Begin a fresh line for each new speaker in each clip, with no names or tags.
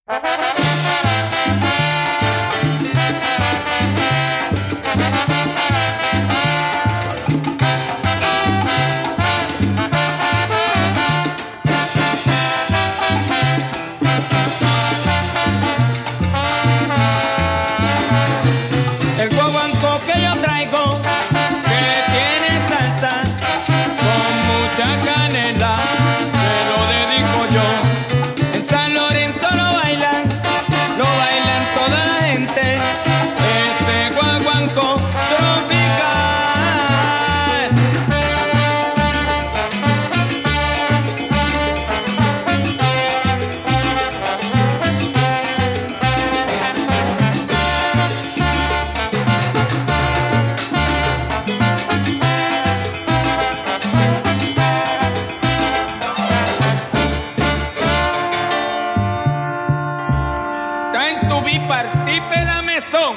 El guaguancó que yo traigo, que tiene salsa con mucha canela, se lo dedico yo. En San Lorenzo lo bailan toda la gente, este guaguancó tropical. Está en tu bipartipe la mesón.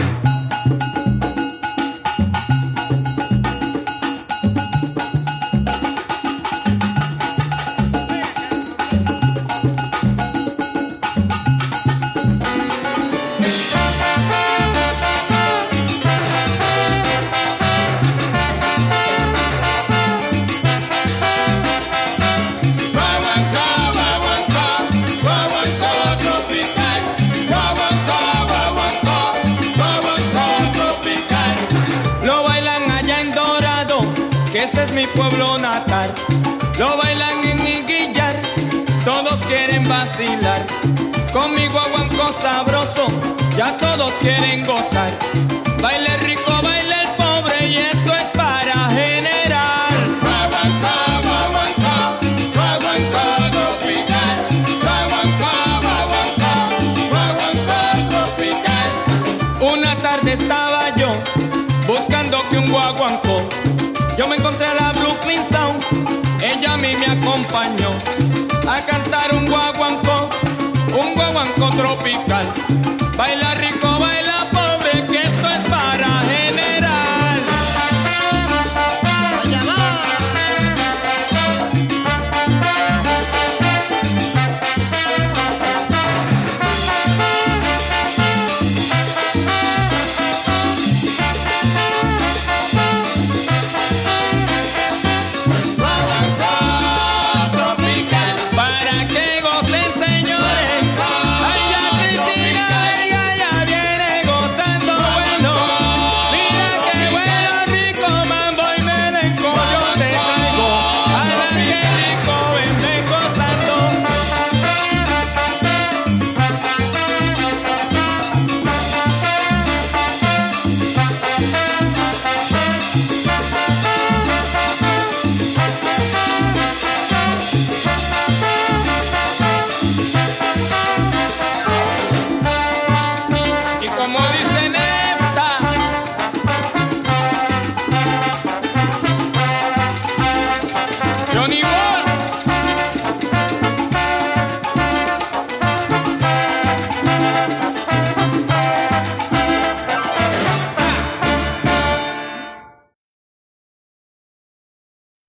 Lo bailan allá en Dorado, que ese es mi pueblo natal. Lo bailan en Iguillar, todos quieren vacilar. Con mi guaguancó sabroso, ya todos quieren gozar. Baile rico, baile el pobre, y esto es para general. Guaguancó, guaguancó, guaguancó tropical. Guaguancó, guaguancó, guaguancó tropical. Una tarde estaba yo buscando que un guaguancó, yo me encontré a la Brooklyn Sound, ella a mí me acompañó a cantar un guaguancó tropical. Baila